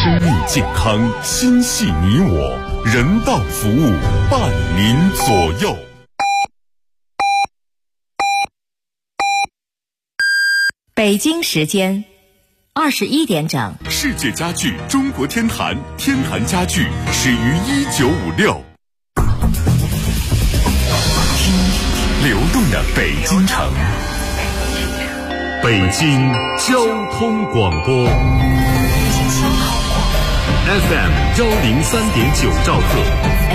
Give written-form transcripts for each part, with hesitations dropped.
生命健康，心系你我，人道服务伴您左右。 北京时间21点整。 世界家具中国天坛，天坛家具始于1956。流动的北京城，北京交通广播 FM 103.9兆赫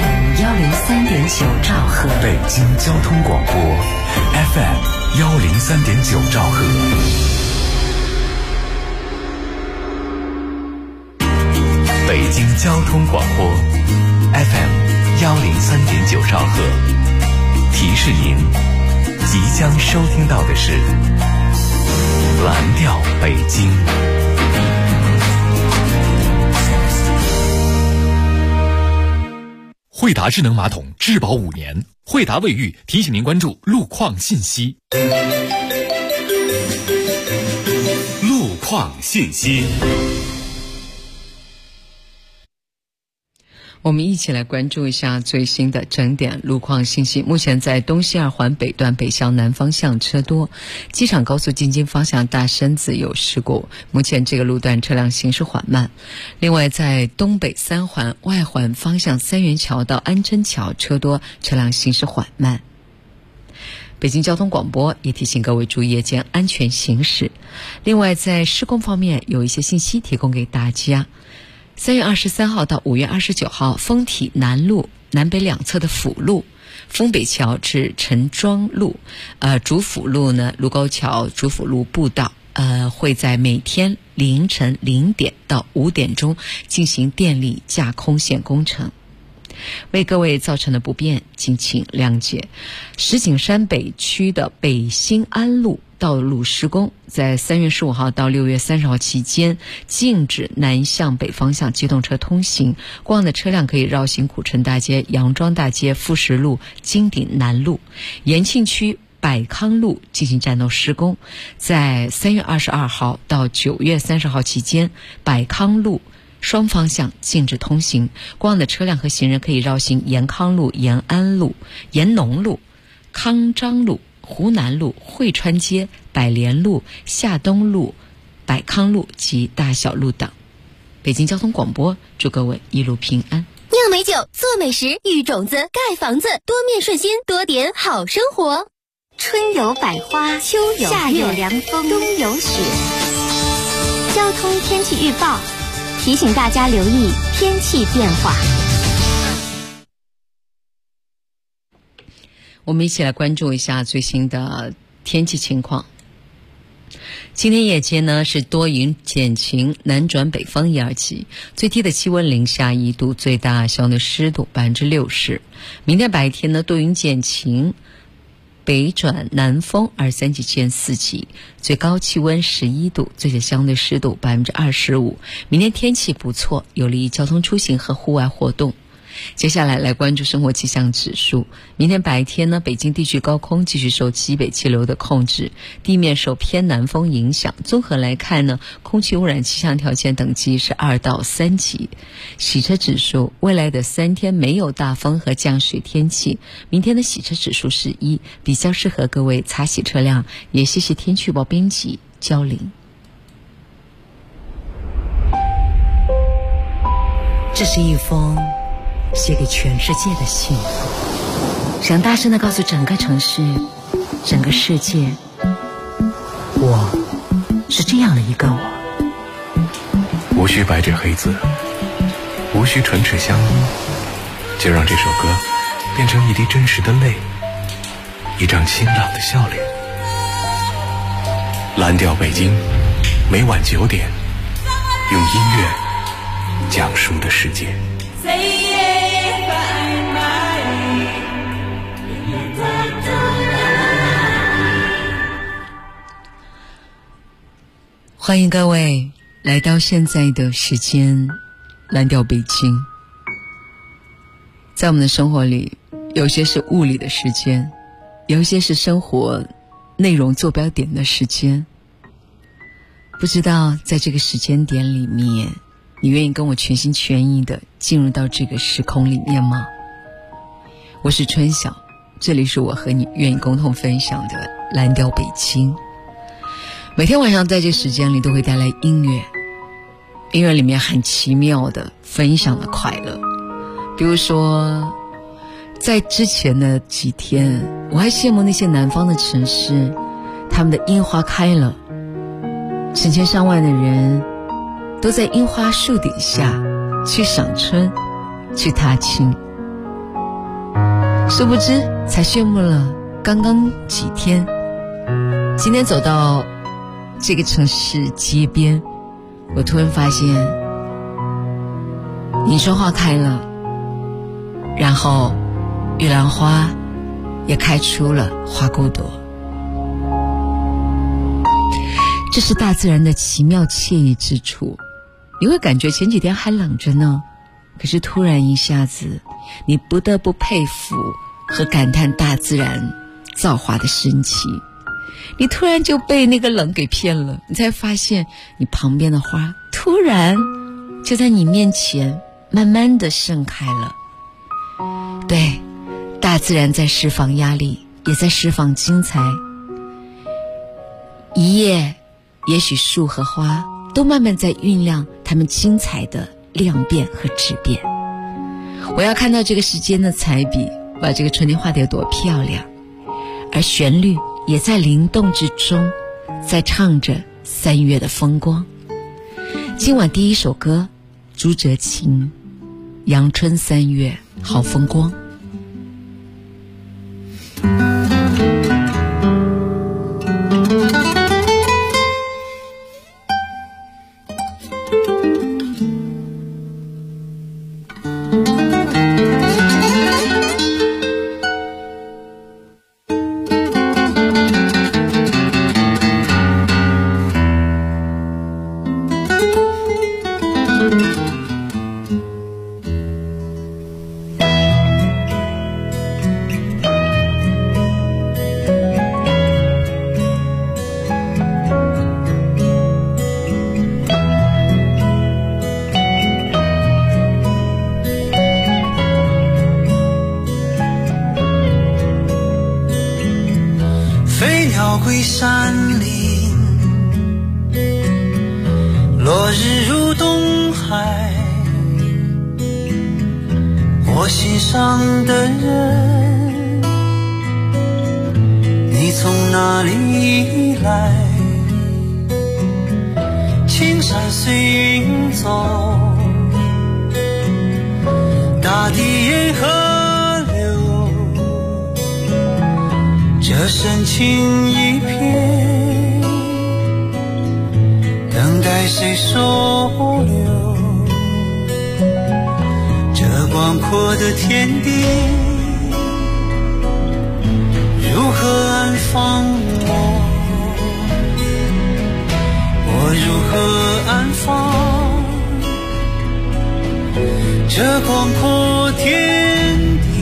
103.9兆赫， 北京交通广播 FM 103.9兆赫。北京交通广播 FM 103.9兆赫，提示您即将收听到的是蓝调北京。 惠达智能马桶质保5年，惠达卫浴提醒您关注路况信息。 路况信息。 我们一起来关注一下最新的整点路况信息。目前在东西二环北段北向南方向车多，机场高速进京方向大山子有事故，目前这个路段车辆行驶缓慢。另外在东北三环外环方向三元桥到安贞桥车多，车辆行驶缓慢。北京交通广播也提醒各位注意夜间安全行驶。另外在施工方面有一些信息提供给大家。3月23号到5月29号，丰体南路南北两侧的辅路、丰北桥至陈庄路、主辅路呢、卢沟桥主辅路步道，会在每天凌晨0点到5点钟进行电力架空线工程。为各位造成的不便，敬请谅解。石景山北区的北新安路道路施工，在3月15号到6月30号期间禁止南向北方向机动车通行，过往的车辆可以绕行古城大街、杨庄大街、富石路、金鼎南路。延庆区百康路进行战斗施工，在3月22号到9月30号期间，百康路双方向禁止通行，过往的车辆和行人可以绕行延康路、延安路、延农路、康章路、湖南路、汇川街、百联路、夏东路、百康路及大小路等。北京交通广播祝各位一路平安。 酿美酒，做美食，育种子，盖房子，多面顺心，多点好生活。春有百花，秋有夏有凉风，冬有雪。交通天气预报提醒大家留意天气变化。 我们一起来关注一下最新的天气情况。今天夜间呢是多云减晴，南转北风1、2级，最低的气温零下1度，最大相对湿度60%。明天白天呢多云减晴，北转南风2、3级见4级，最高气温11度，最小相对湿度25%。明天天气不错，有利于交通出行和户外活动。接下来关注生活气象指数。明天白天呢，北京地区高空继续受西北气流的控制，地面受偏南风影响。综合来看呢，空气污染气象条件等级是2到3级。洗车指数，未来的3天没有大风和降水天气，明天的洗车指数是1，比较适合各位擦洗车辆。也谢谢天气预报编辑焦玲。 这是一封写给全世界的信，想大声地告诉整个城市、整个世界，我是这样的一个我。 无需白纸黑字，无需唇齿相依，就让这首歌变成一滴真实的泪，一张清朗的笑脸。蓝调北京，每晚9点，用音乐讲述的世界。 欢迎各位来到现在的时间蓝调北京。在我们的生活里，有些是物理的时间，有些是生活内容坐标点的时间。不知道在这个时间点里面， 你愿意跟我全心全意的进入到这个时空里面吗？我是春晓，这里是我和你愿意共同分享的蓝调北京。每天晚上在这时间里都会带来音乐，音乐里面很奇妙的分享的快乐。比如说在之前的几天，我还羡慕那些南方的城市，他们的樱花开了，成千上万的人都在樱花树底下去赏春，去踏青。殊不知才羡慕了刚刚几天，今天走到这个城市街边，我突然发现迎春花开了，然后玉兰花也开出了花骨朵。这是大自然的奇妙惬意之处。你会感觉前几天还冷着呢，可是突然一下子，你不得不佩服和感叹大自然造化的神奇。你突然就被那个冷给骗了，你才发现你旁边的花突然就在你面前慢慢的盛开了。对，大自然在释放压力，也在释放精彩。一夜，也许树和花都慢慢在酝酿它们精彩的量变和质变。我要看到这个时间的彩笔把这个春天画得有多漂亮，而旋律也在灵动之中，在唱着3月的风光。今晚第一首歌，朱哲琴，阳春3月好风光。 归山林，落日入东海，我心上的人，你从哪里来？青山随云走，大地沿河流，这深情一片，等待谁收留？这广阔的天地，如何安放我？我如何安放这广阔天地？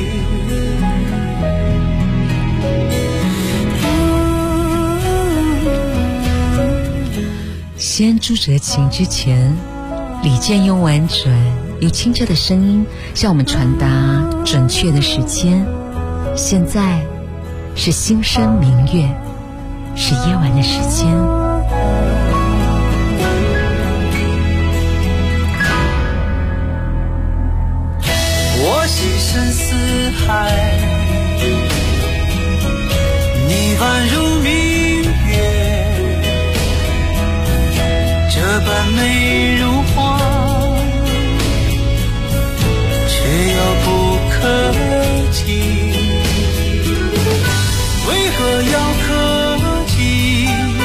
先朱哲琴之前，李健用婉转又清澈的声音向我们传达准确的时间。现在是星升明月，是夜晚的时间。 我心深似海，你宛如明月，这般美如画，却遥不可及。为何要客气？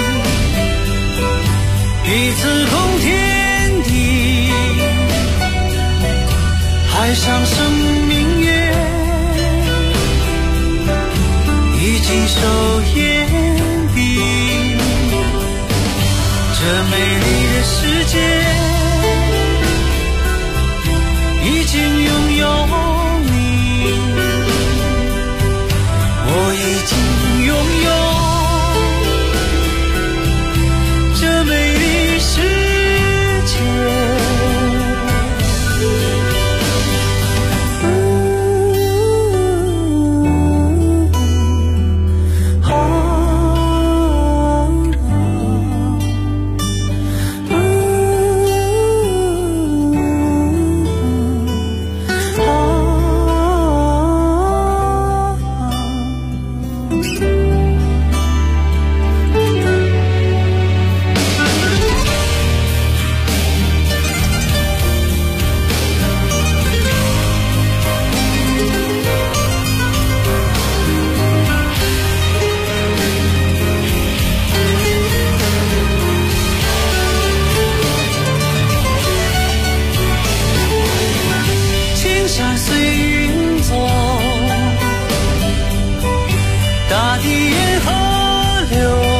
彼此共天地，海上生明月，已经手眼闭。这美丽的世界，已经拥有你，我已经拥有这美丽世界。 山随云走，大地沿河流，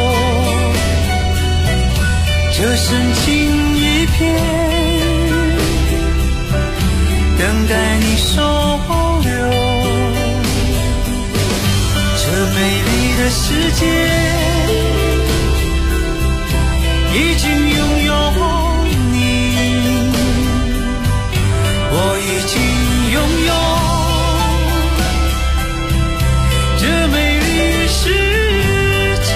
这深情一片，等待你收留。这美丽的世界已经拥有你，我已经拥有这美丽世界。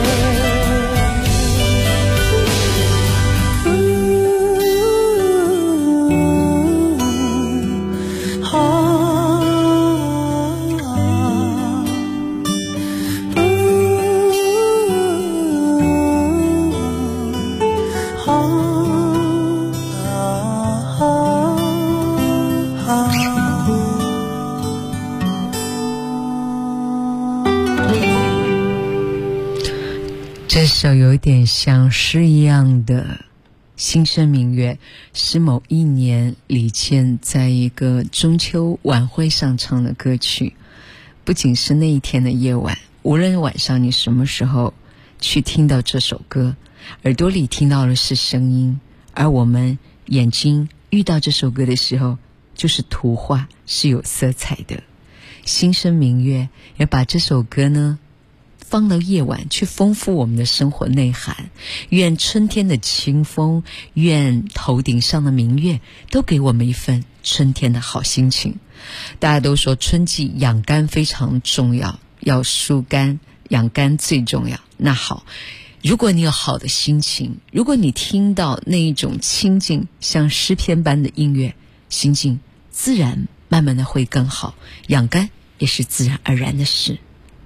这首有点像诗一样的心声明月，是某一年李健在一个中秋晚会上唱的歌曲。不仅是那一天的夜晚，无论晚上你什么时候去听到这首歌，耳朵里听到的是声音，而我们眼睛遇到这首歌的时候就是图画，是有色彩的。心声明月也把这首歌呢放到夜晚，去丰富我们的生活内涵。愿春天的清风，愿头顶上的明月，都给我们一份春天的好心情。大家都说春季养肝非常重要，要疏肝，养肝最重要。那好，如果你有好的心情，如果你听到那一种清静像诗篇般的音乐，心境自然慢慢的会更好，养肝也是自然而然的事。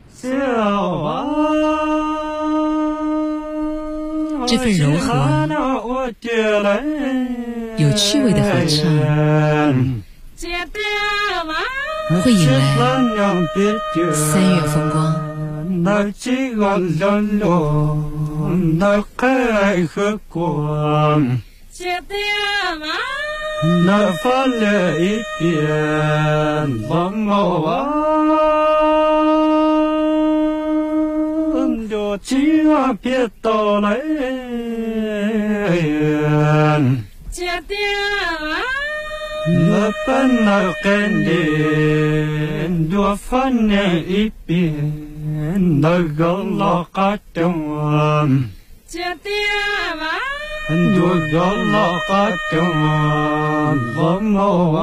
这份柔和有趣味的合唱会引来3月风光。 那翻了一遍往我玩，就几个别到来，那翻了跟你就翻了一遍，那个老嘎东。就叫老嘎东往我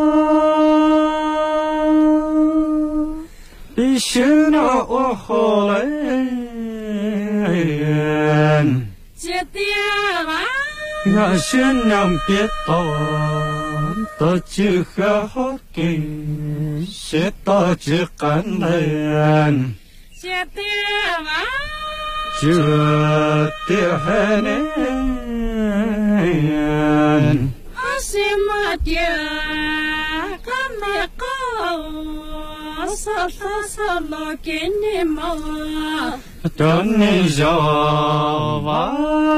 玩，必须让我后来。我先让别到这个好给，写到这干来。这的海南，阿西马爹，干那个，沙拉给你嘛，等你叫娃，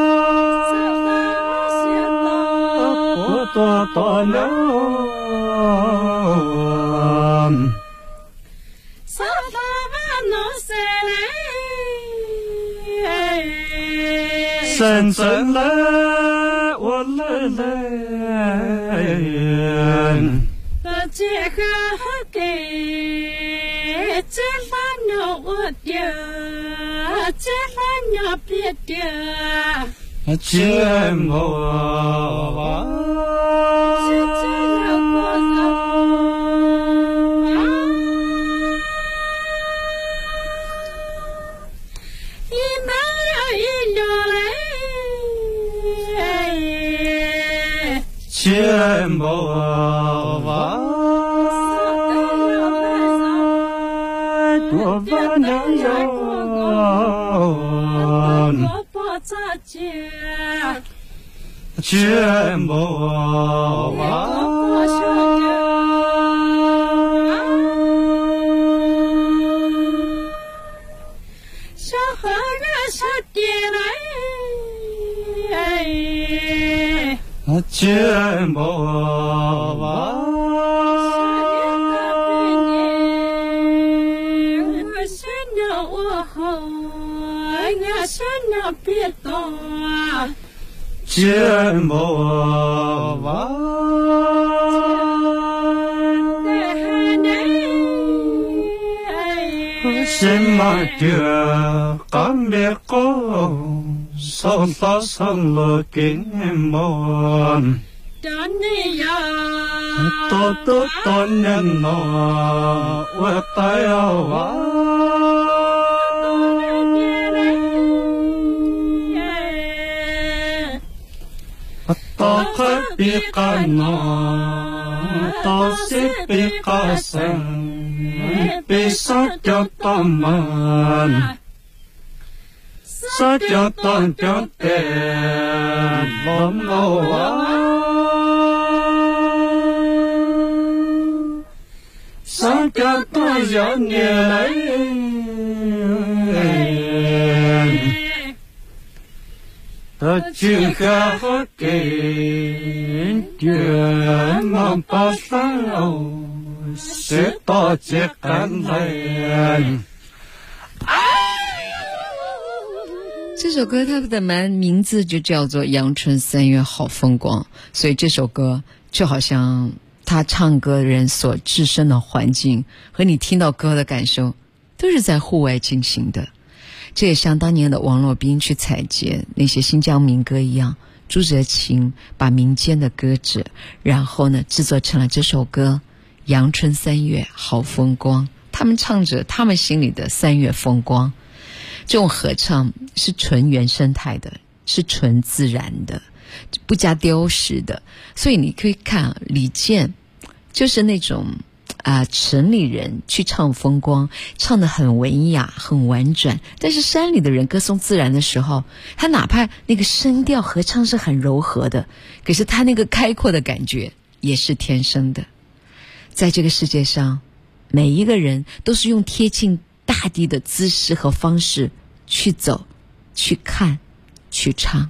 不多了。深深来，我来，这个给，这番我的，这番别的，这么哇，这我千宝娃，多把娘哟，千宝娃，小河儿小爹来。千宝娃。 别多节目哇。什么的干别个，上大上了给么？多年了，我带要啊。多可比干呐，多是比干生。bisa jotoman sa joton joten lomoa sa joton jonilain ta juga hokin dia mampasau sẽ to chết cắn lên。 这首歌它的名字就叫做《阳春三月好风光》，所以这首歌就好像他唱歌人所置身的环境和你听到歌的感受都是在户外进行的。这也像当年的王洛宾去采撷那些新疆民歌一样，朱哲琴把民间的歌者，然后呢制作成了这首歌阳春三月好风光，他们唱着他们心里的三月风光。这种合唱是纯原生态的，是纯自然的，不加雕饰的。所以你可以看李健就是那种城里人去唱风光，唱得很文雅很婉转，但是山里的人歌颂自然的时候，他哪怕那个声调合唱是很柔和的，可是他那个开阔的感觉也是天生的。在这个世界上，每一个人都是用贴近大地的姿势和方式去走，去看，去唱。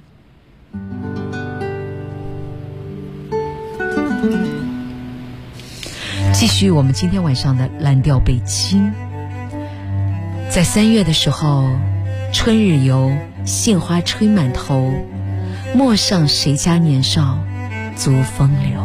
继续我们今天晚上的蓝调北京。在3月的时候，春日游，杏花吹满头，陌上谁家年少足风流。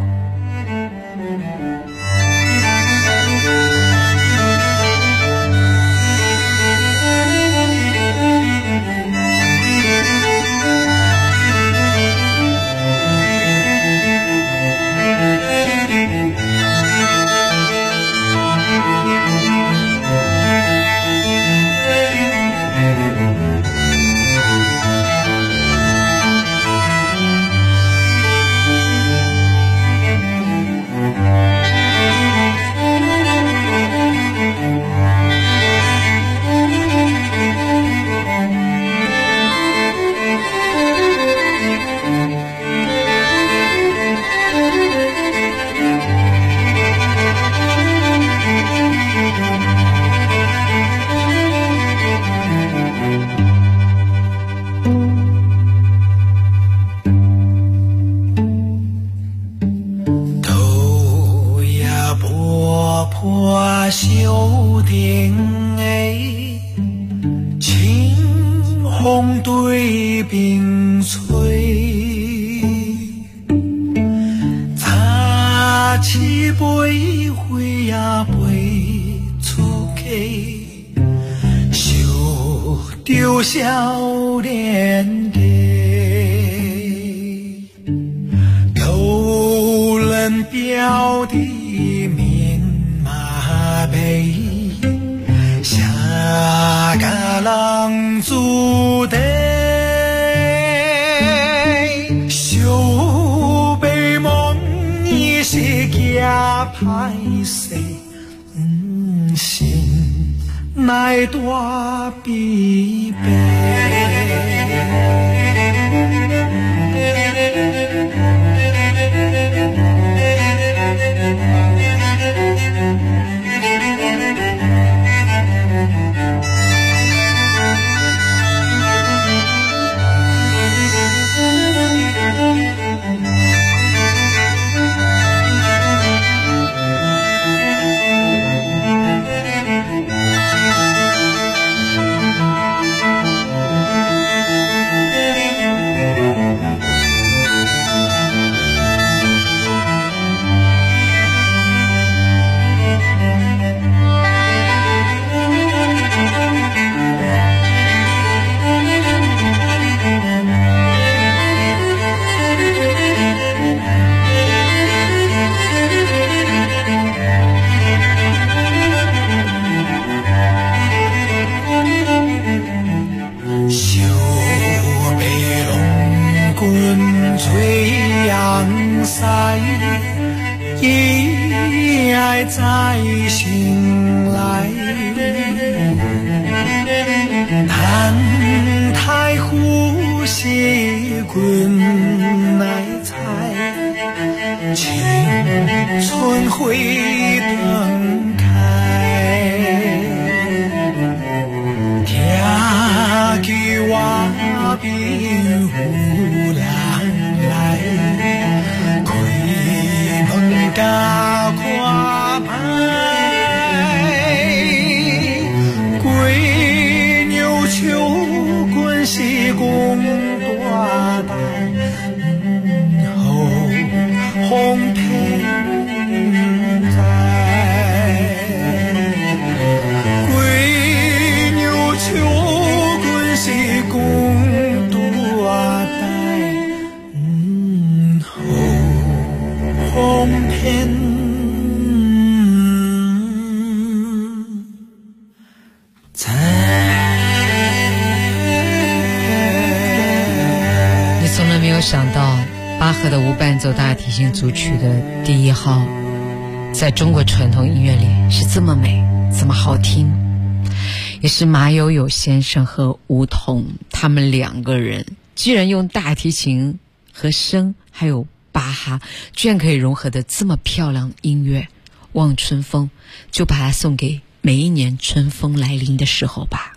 一爱在心来，但太呼吸滚来猜，青春会等开，听见我比有人来，开门加看卖，归牛秋滚是公大带，后红天在，归牛秋滚是公大带，后红天在。 你从来没有想到巴赫的无伴奏大提琴组曲的第一号在中国传统音乐里是这么美这么好听，也是马友友先生和吴彤他们两个人居然用大提琴和声还有巴哈居然可以融合的这么漂亮的音乐。望春风就把它送给每一年春风来临的时候吧。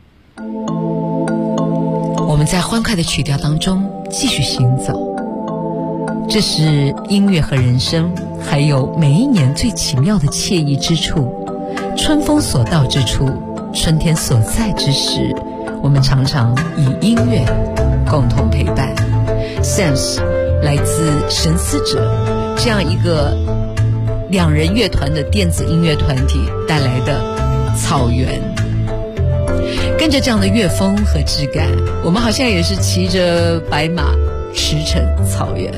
我们在欢快的曲调当中继续行走，这是音乐和人生还有每一年最奇妙的惬意之处。春风所到之处，春天所在之时，我们常常以音乐共同陪伴。 Sense 来自神思者这样一个2人乐团的电子音乐团体带来的草原，跟着这样的乐风和质感，我们好像也是骑着白马驰骋草原。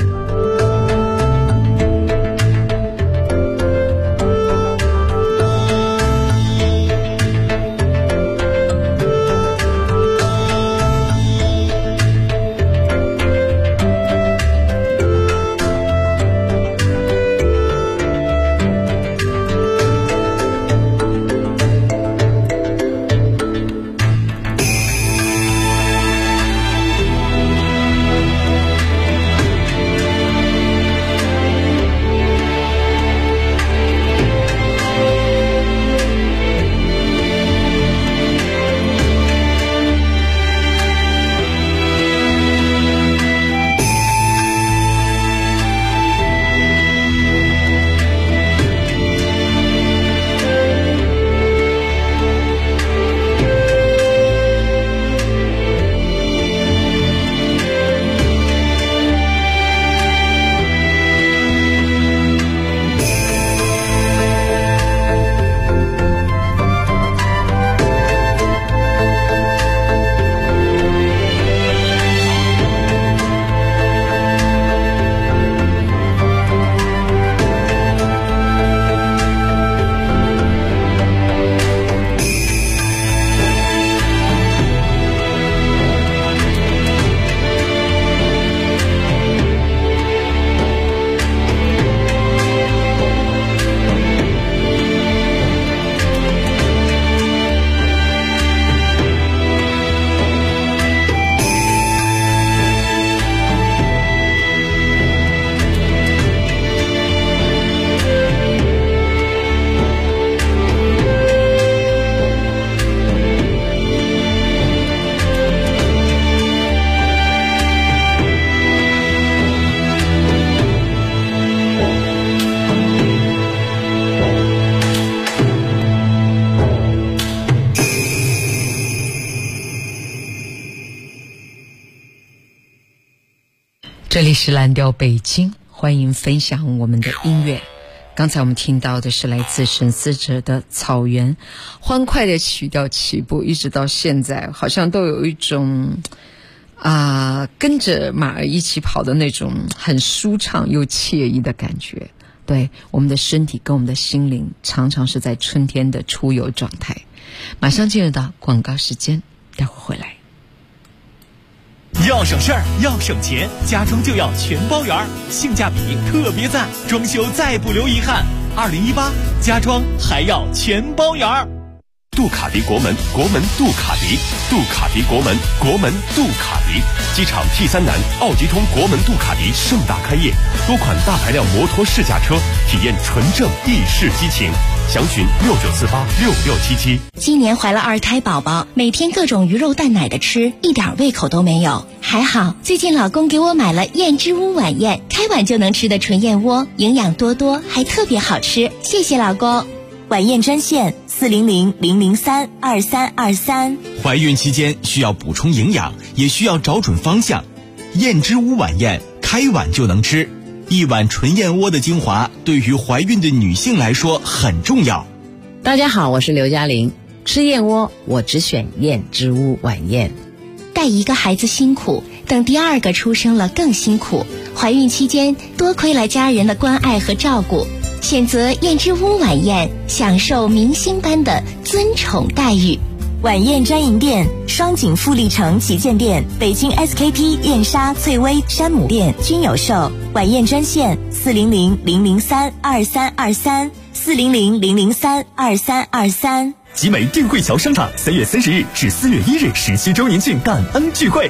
这里是蓝调北京，欢迎分享我们的音乐。刚才我们听到的是来自神思者的草原，欢快的曲调起步，一直到现在好像都有一种跟着马儿一起跑的那种很舒畅又惬意的感觉。对，我们的身体跟我们的心灵常常是在春天的出游状态。马上进入到广告时间，待会儿回来。 要省事儿，要省钱，家装就要全包圆，性价比特别赞，装修再不留遗憾。2018家装还要全包圆。 杜卡迪国门，国门杜卡迪，杜卡迪国门，国门杜卡迪。机场 T3南奥迪通国门杜卡迪盛大开业，多款大排量摩托试驾车，体验纯正意式激情。详询69486677。 今年怀了2胎宝宝，每天各种鱼肉蛋奶的吃，一点胃口都没有。还好最近老公给我买了燕之屋晚宴，开碗就能吃的纯燕窝，营养多多，还特别好吃。谢谢老公。 晚宴专线400-003-2323。 怀孕期间需要补充营养，也需要找准方向。燕之屋晚宴，开碗就能吃。一碗纯燕窝的精华，对于怀孕的女性来说很重要。 大家好，我是刘嘉玲。吃燕窝，我只选燕之屋晚宴。 带一个孩子辛苦，等第2个出生了更辛苦。怀孕期间多亏了家人的关爱和照顾。选择燕之屋晚宴，享受明星般的尊宠待遇。 晚宴专营店：双井富力城旗舰店、北京 SKP 燕莎、翠微、山姆店均有售。晚宴专线400-003-2323 400-003-2323。 集美定汇桥商场3月30日至4月1日17周年庆感恩聚会。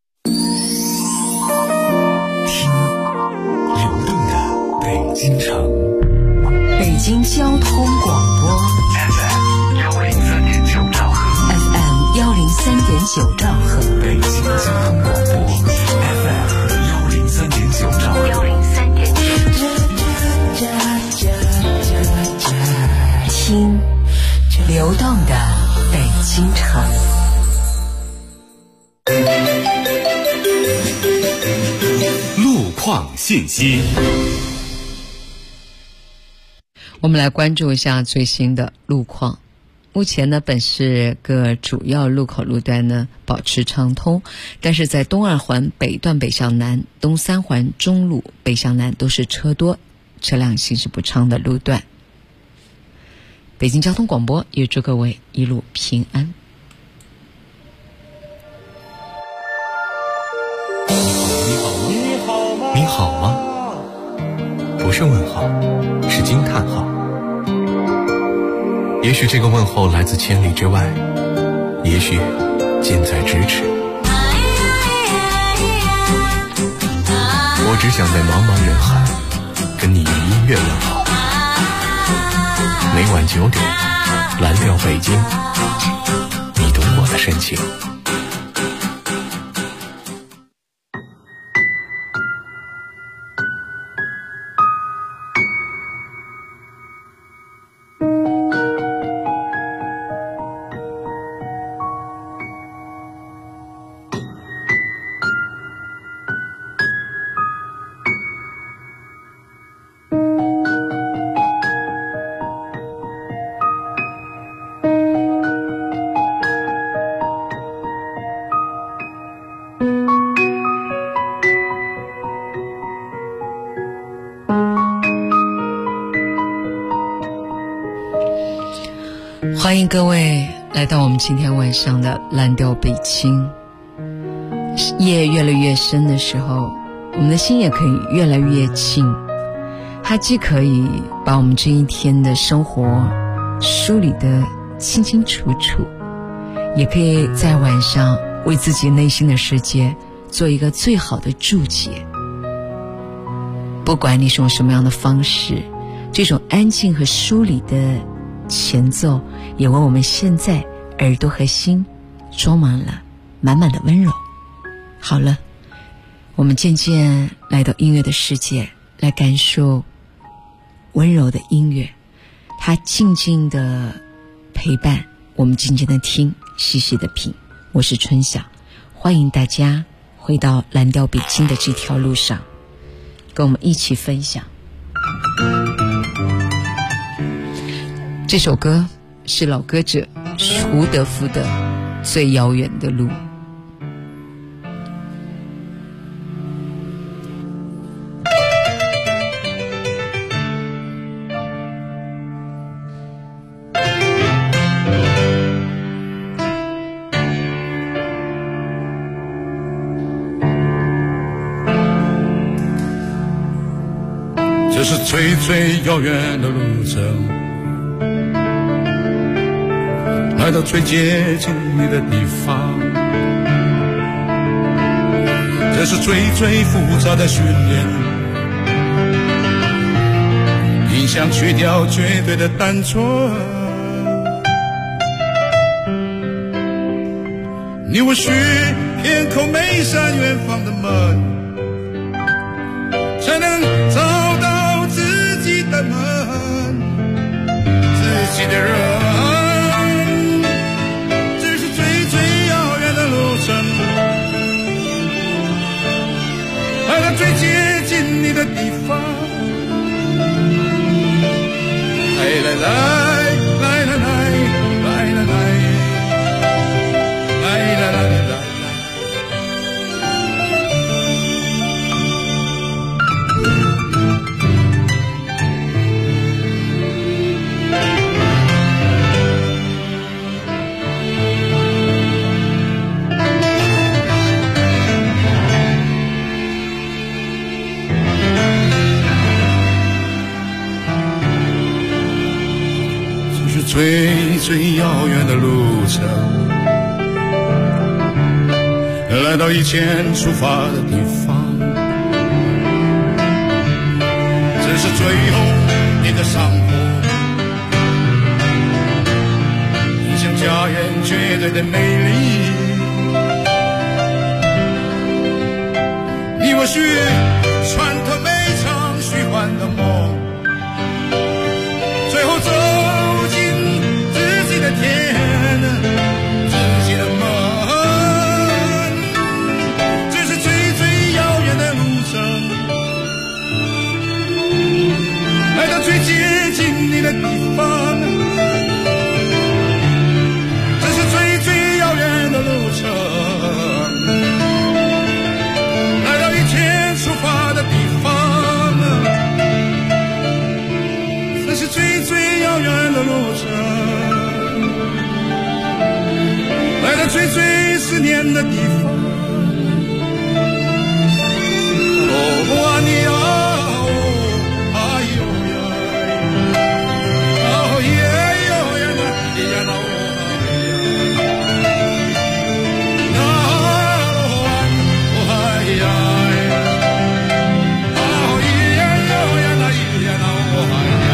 听流动的北京城， 北京交通广播 FM 103.9兆赫 ，FM 103.9兆赫， 北京交通广播 FM 103.9兆赫听流动的北京城。 路况信息。 我们来关注一下最新的路况。目前呢，本市各主要路口路段呢保持畅通，但是在东2环北段北向南、东3环中路北向南都是车多、车辆行驶不畅的路段。北京交通广播也祝各位一路平安。 你好吗？不是问号，是惊叹号。也许这个问候来自千里之外，也许近在咫尺。我只想在茫茫人海跟你用音乐问好。每晚9点，蓝调北京，你懂我的深情。 欢迎各位来到我们今天晚上的蓝调北京。夜越来越深的时候，我们的心也可以越来越静。它既可以把我们这一天的生活梳理得清清楚楚，也可以在晚上为自己内心的世界做一个最好的注解。不管你是用什么样的方式，这种安静和梳理的前奏也为我们现在耳朵和心装满了满满的温柔。好了，我们渐渐来到音乐的世界，来感受温柔的音乐，它静静的陪伴我们，静静的听，细细的品。我是春晓，欢迎大家回到蓝调北京的这条路上，跟我们一起分享。这首歌是老歌者胡德夫的《最遥远的路》。 是最最遥远的路程，来到最接近你的地方，这是最最复杂的训练，影响去掉绝对的单纯。你我需偏叩每扇远方的门，才能找到自己的门，自己的人。这是最最遥远的路程，来到最接近你的地方。来来来来来来来来来。最最遥远的路程，来到以前出发的地方，这是最后一个伤口，影响家园绝对的美丽。你我需穿透每场虚幻的梦，最后走的天，自己的梦，这是最最遥远的路程，来到最接近你的地方，这是最最遥远的路程，来到以前出发的地方，这是最最遥远的路程，来到最最思念的地方。哦啊你啊哦哎呦呀，哦耶哟呀那耶呀那哦呀，那罗安哦哎呀，哦耶哟呀那耶呀那哦哎呀。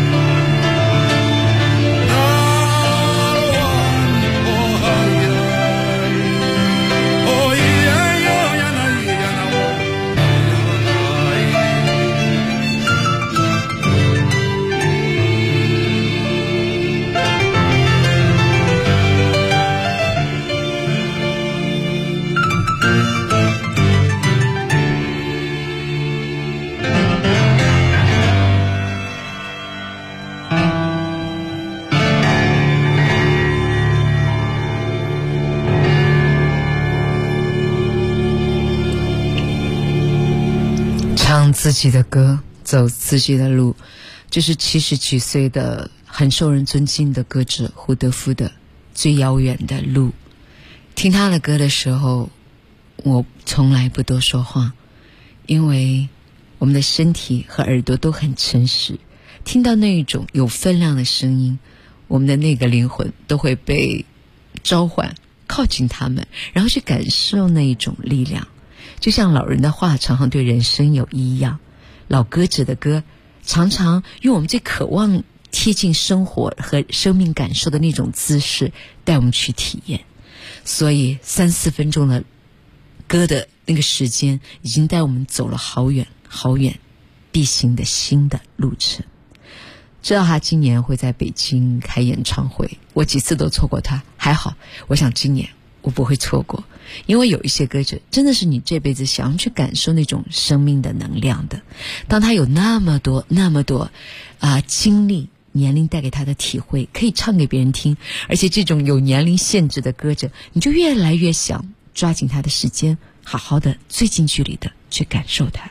唱自己的歌，走自己的路，这是70几岁的很受人尊敬的歌者胡德夫的最遥远的路。听他的歌的时候，我从来不多说话，因为我们的身体和耳朵都很诚实，听到那一种有分量的声音，我们的那个灵魂都会被召唤靠近他们，然后去感受那一种力量。就像老人的话常常对人生有意义一样，老歌者的歌常常用我们最渴望贴近生活和生命感受的那种姿势带我们去体验。所以3-4分钟的歌的那个时间已经带我们走了好远好远必行的新的路程。知道他今年会在北京开演唱会，我几次都错过他，还好我想今年我不会错过，因为有一些歌者真的是你这辈子想要去感受那种生命的能量的。当他有那么多经历年龄带给他的体会可以唱给别人听，而且这种有年龄限制的歌者，你就越来越想抓紧他的时间，好好的最近距离的去感受他。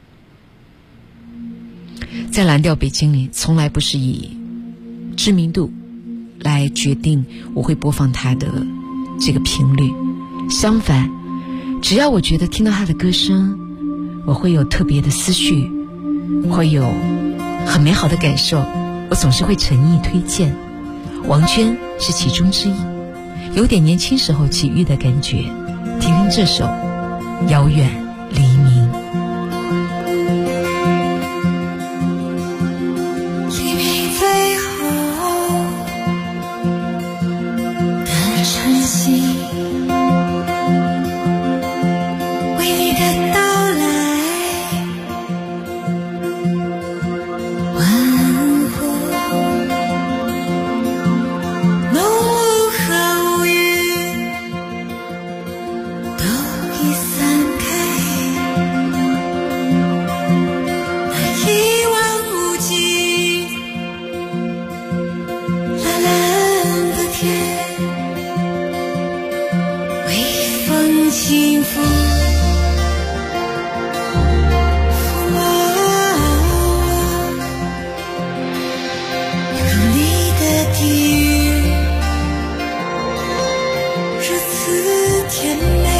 在蓝调北京里，从来不是以知名度来决定我会播放他的这个频率，相反，只要我觉得听到他的歌声，我会有特别的思绪， 会有很美好的感受，我总是会诚意推荐。王娟是其中之一，有点年轻时候际遇的感觉。听听这首《遥远黎明》。 黎明最后的晨曦，为你的到来问候。浓雾和乌云都已散开，那一望无际蓝蓝的天，微风轻拂，抚我如你的地狱如此甜美。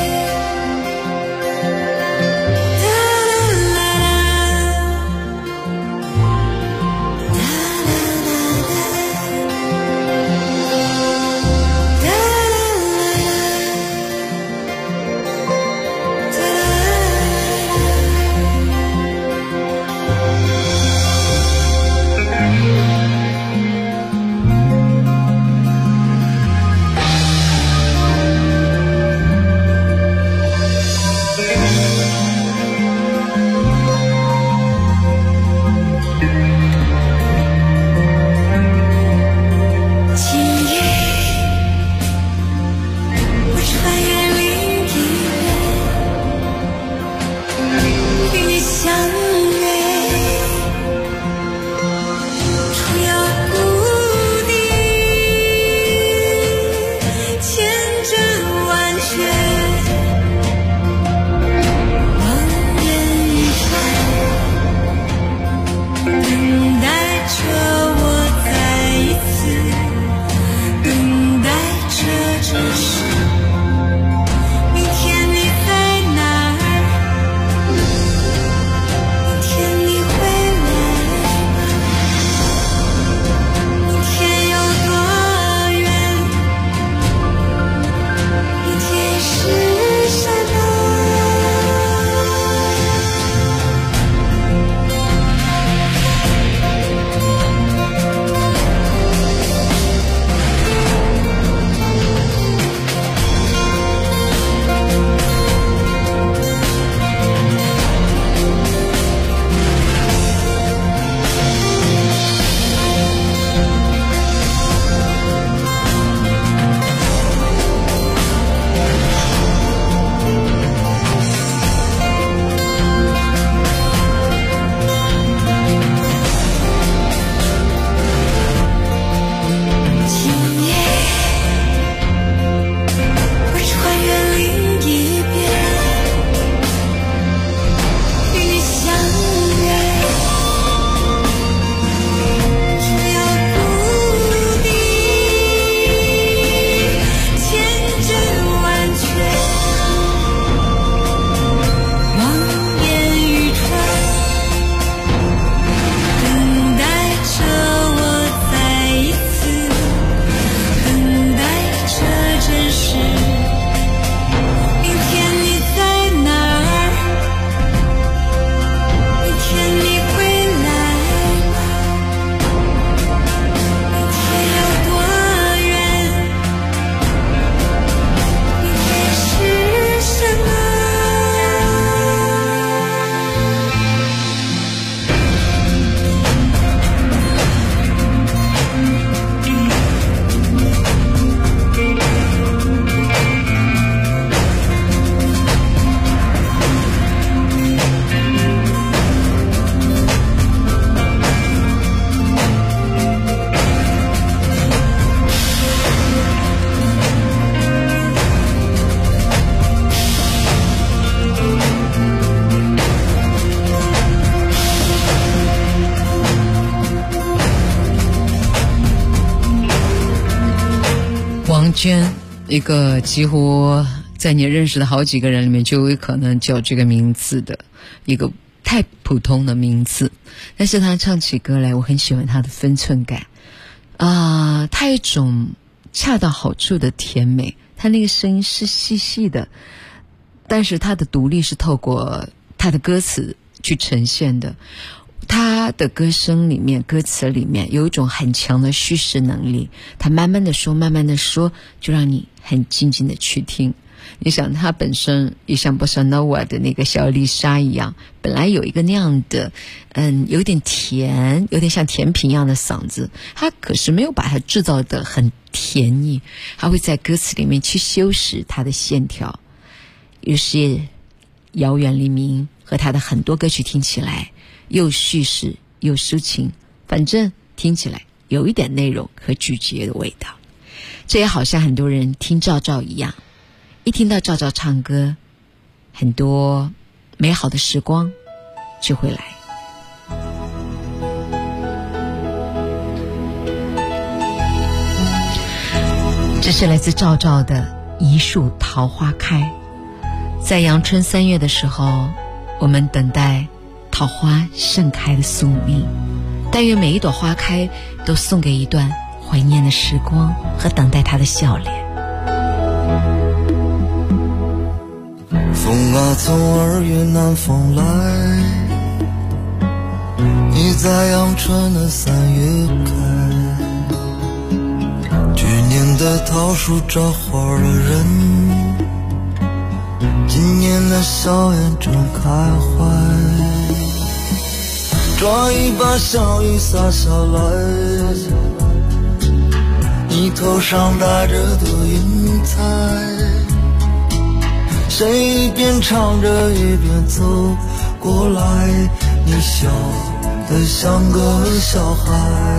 王娟，一个几乎在你认识的好几个人里面就有可能叫这个名字的一个太太普通的名字，但是他唱起歌来，我很喜欢他的分寸感他有一种恰到好处的甜美，他那个声音是细细的，但是他的独立是透过他的歌词去呈现的。他的歌声里面，歌词里面有一种很强的叙事能力，他慢慢的说，慢慢的说，就让你很静静的去听。你想他本身也像波萨诺瓦的那个小丽莎一样，本来有一个那样的有点甜，有点像甜品一样的嗓子，他可是没有把它制造得很甜腻，他会在歌词里面去修饰他的线条。于是遥远黎明和他的很多歌曲听起来又叙事又抒情，反正听起来有一点内容和咀嚼的味道。这也好像很多人听赵赵一样，一听到赵赵唱歌，很多美好的时光就会来。这是来自赵赵的一树桃花开。在阳春3月的时候，我们等待桃花盛开的宿命，但愿每一朵花开都送给一段怀念的时光和等待它的笑脸。 风啊，从2月南风来，你在阳春的3月开，去年的桃树着花的人，今年的校园正开怀，抓一把小雨洒下来，你头上戴着的云彩，谁一边唱着一边走过来，你笑得像个小孩。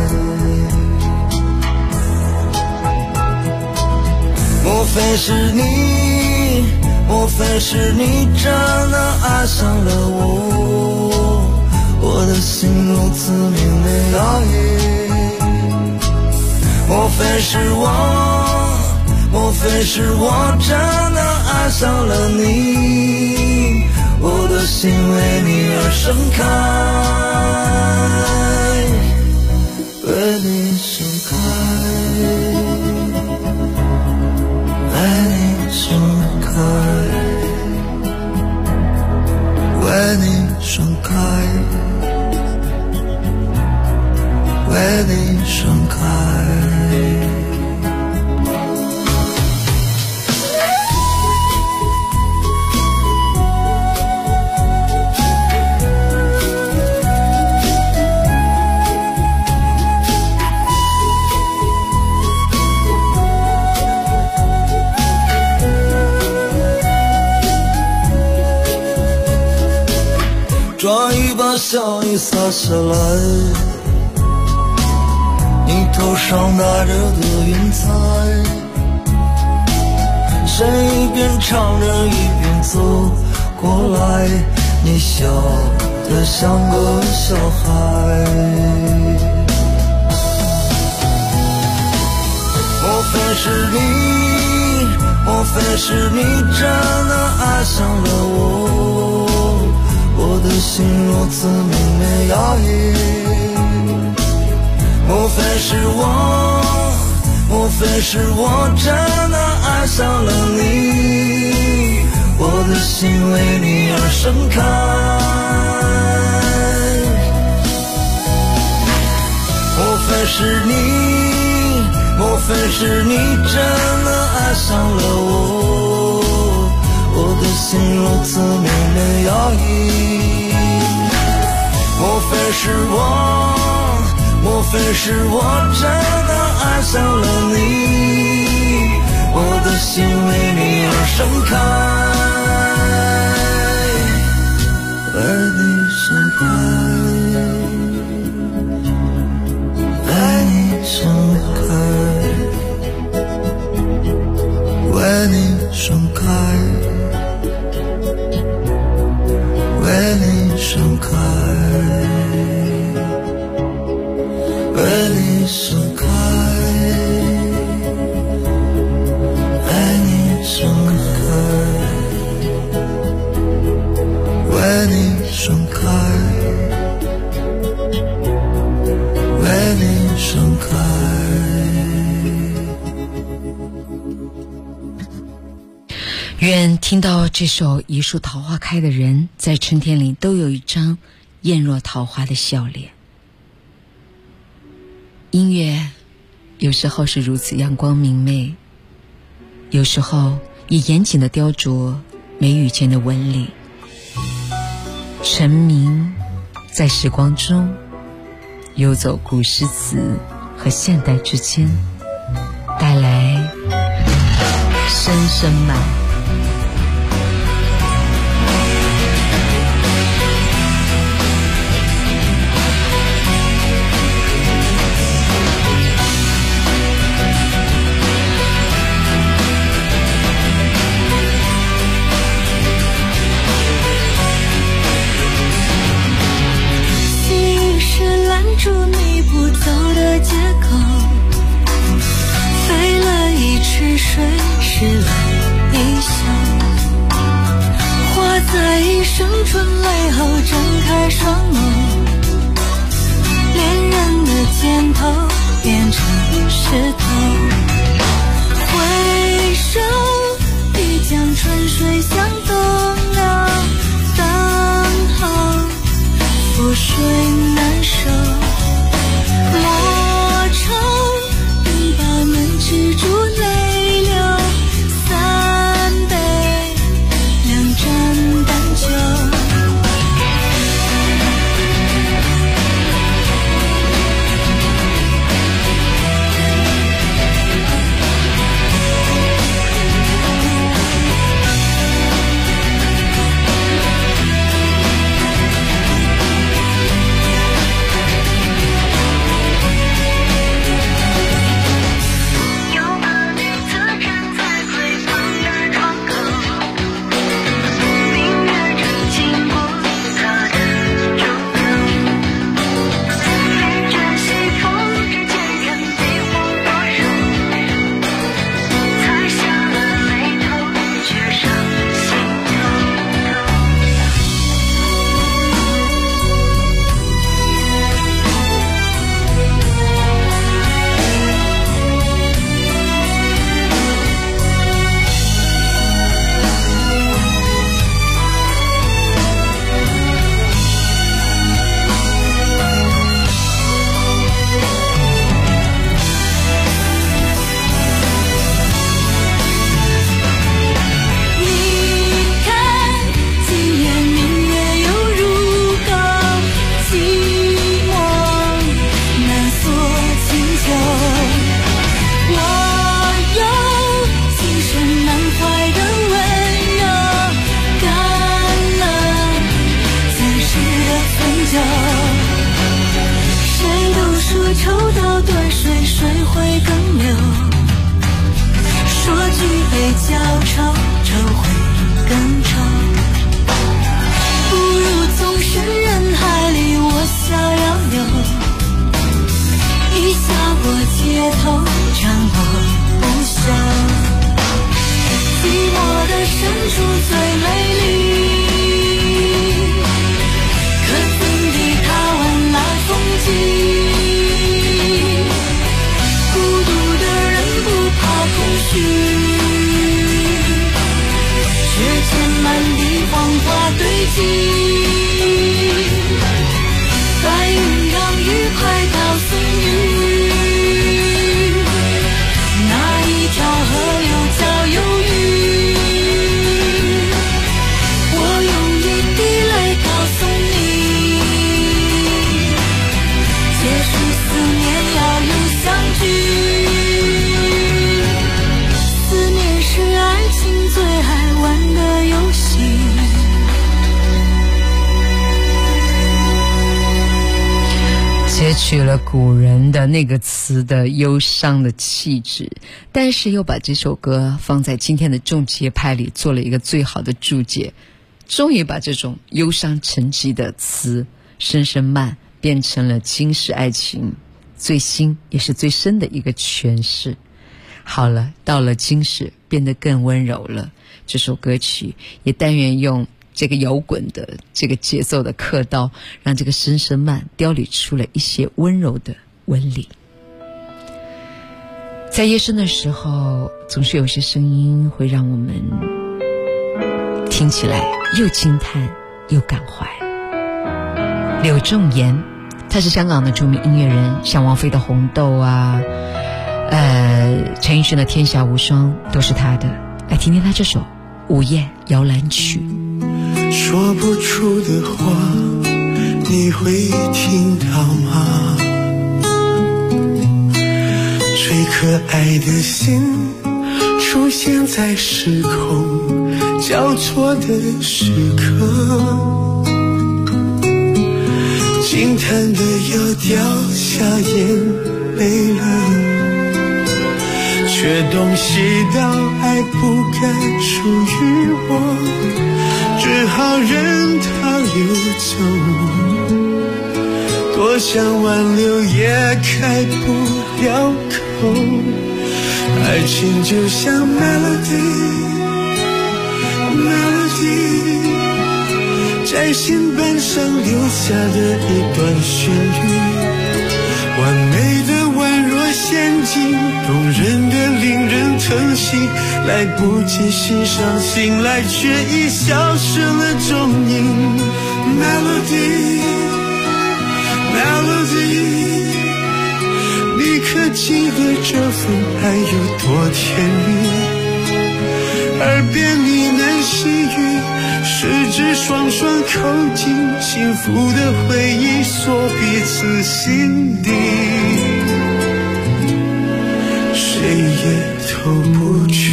莫非是你，莫非是你真的爱上了我，我的心如此明的摇曳。莫非是我，莫非是我真的爱上了你，我的心为你而盛开，为你盛开，为你盛开，为你盛开，为你盛开。抓一把小雨洒下来，你头上戴着的云彩，谁一边唱着一边走过来，你笑得像个小孩。莫非是你，莫非是你真的爱上了我，我的心如此明媚摇曳。莫非是我，莫非是我真的爱上了你，我的心为你而盛开。莫非是你，莫非是你真的爱上了我，我的心如此明媚摇曳。莫非是我，莫非是我真的爱上了你，我的心为你而盛开，为你盛开，为你盛开，为你盛开，为你盛开，为你盛开，为你盛开，为你盛开。 愿听到这首一树桃花开的人，在春天里都有一张艳若桃花的笑脸。音乐有时候是如此阳光明媚，有时候也严谨地雕琢眉宇间的纹理。陈明在时光中游走古诗词和现代之间，带来声声慢。 住你不走的街口，飞了一池水，湿了一袖，花在一声春泪后睁开双眸，恋人的肩头变成石头，回首一江春水向东流，等候覆水难收。莫愁拥抱门止住泪流，三杯两盏淡酒。 取了古人的那个词的忧伤的气质，但是又把这首歌放在今天的重节拍里做了一个最好的注解，终于把这种忧伤沉寂的词声声慢变成了今世爱情最新也是最深的一个诠释。好了，到了今世变得更温柔了，这首歌曲也但愿用这个摇滚的这个节奏的刻刀，让这个声声慢雕理出了一些温柔的纹理。在夜深的时候，总是有些声音会让我们听起来又惊叹又感怀。柳仲言，他是香港的著名音乐人，像王菲的《红豆》啊，陈奕迅的《天下无双》都是他的。来听听他这首《午夜摇篮曲》。 说不出的话，你会听到吗？最可爱的心出现在时空交错的时刻，惊叹的要掉下眼泪了，却洞悉到爱不该属于我，只好任它流走，多想挽留也开不了口，爱情就像 melody， 在心板上留下的一段旋律，完美的宛若仙境，动人的令人疼惜，来不及欣赏，醒来却已消失了踪影。 Melody， 你可记得这份爱有多甜蜜？耳边呢喃细语，十指双双扣紧，幸福的回忆锁彼此心底，谁也透不去。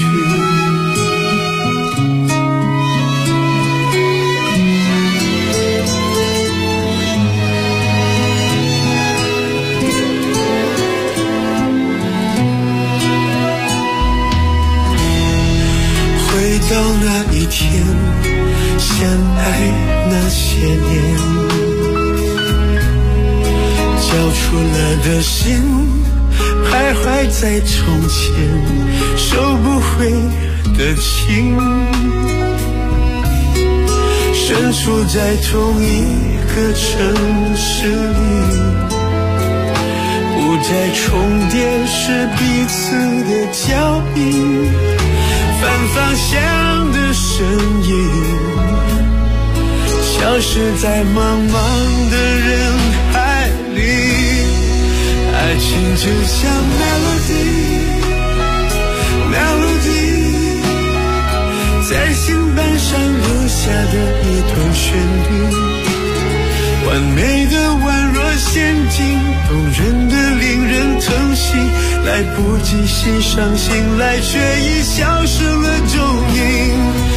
到那一天，相爱那些年，交出了的心徘徊在从前，收不回的情，身处在同一个城市里，不再重叠是彼此的脚印，反方向的身影消失在茫茫的人海里，爱情就像 melody， 在心板上留下的一段旋律，完美的宛若仙境，动人的令人疼惜，来不及欣赏，醒来却已消失了踪影。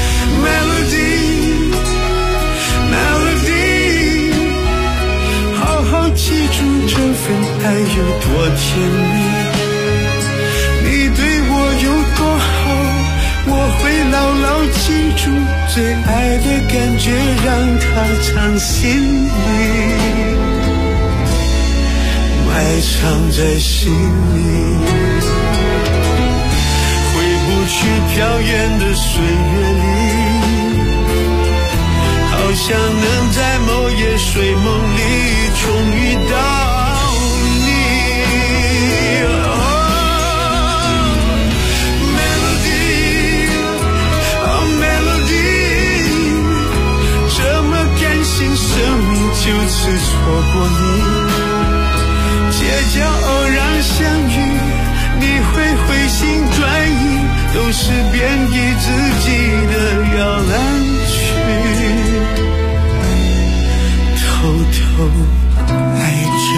Melody， 好好记住这份爱有多甜蜜，你对我有多好，我会牢牢记住，最爱的感觉让它藏心里，埋藏在心里，回不去飘远的岁月里，好想能在某夜睡梦里重遇到生命就此错过你，结交偶然相遇，你会回心转意，都是编辑自己的摇篮曲，偷偷爱着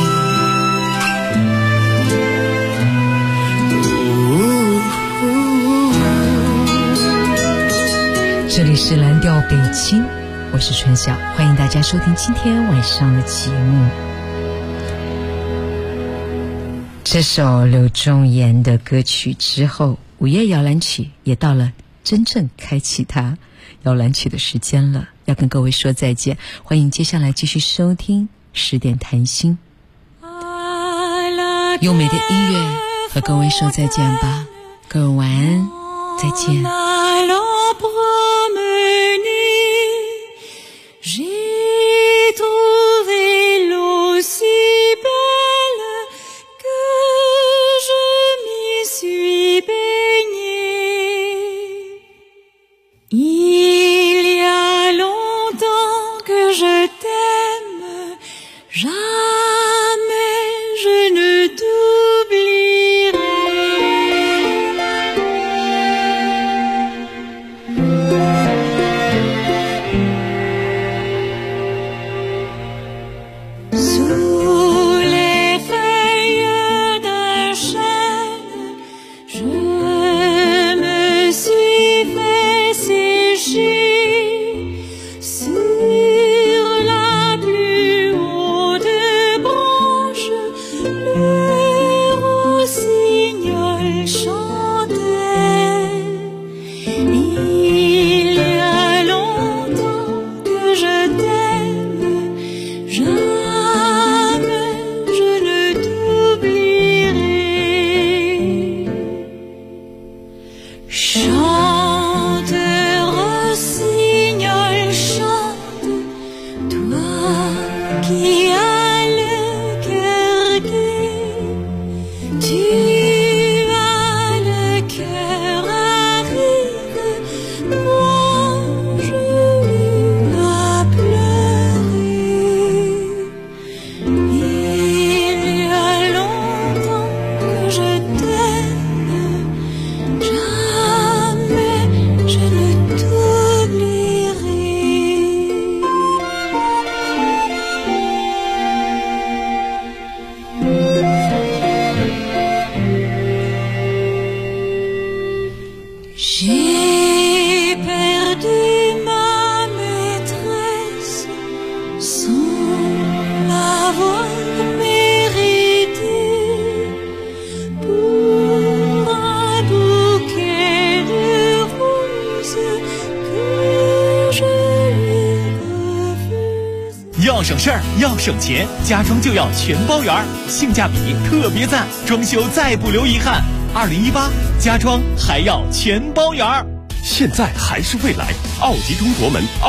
你。这里是蓝调北京，我是春晓，欢迎大家收听今天晚上的节目。这首柳仲言的歌曲之后，午夜摇篮曲也到了真正开启它摇篮曲的时间了，要跟各位说再见，欢迎接下来继续收听10点谈心，优美的音乐和各位说再见吧，各位晚安，再见。 J'ai trouvé l'eau si belle que je m'y suis baignée. 要省事儿，要省钱，家装就要全包圆，性价比特别赞，装修再不留遗憾。2018家装还要全包圆。 现在还是未来，奥迪中国门